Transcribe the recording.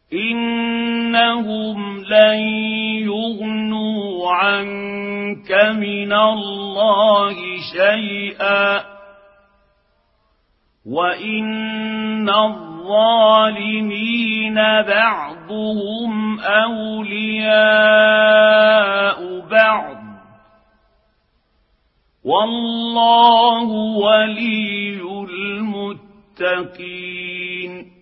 إنهم لن يغنوا عنك من الله شيئا وإن الظالمين بعضهم أولياء بعض والله ولي المتقين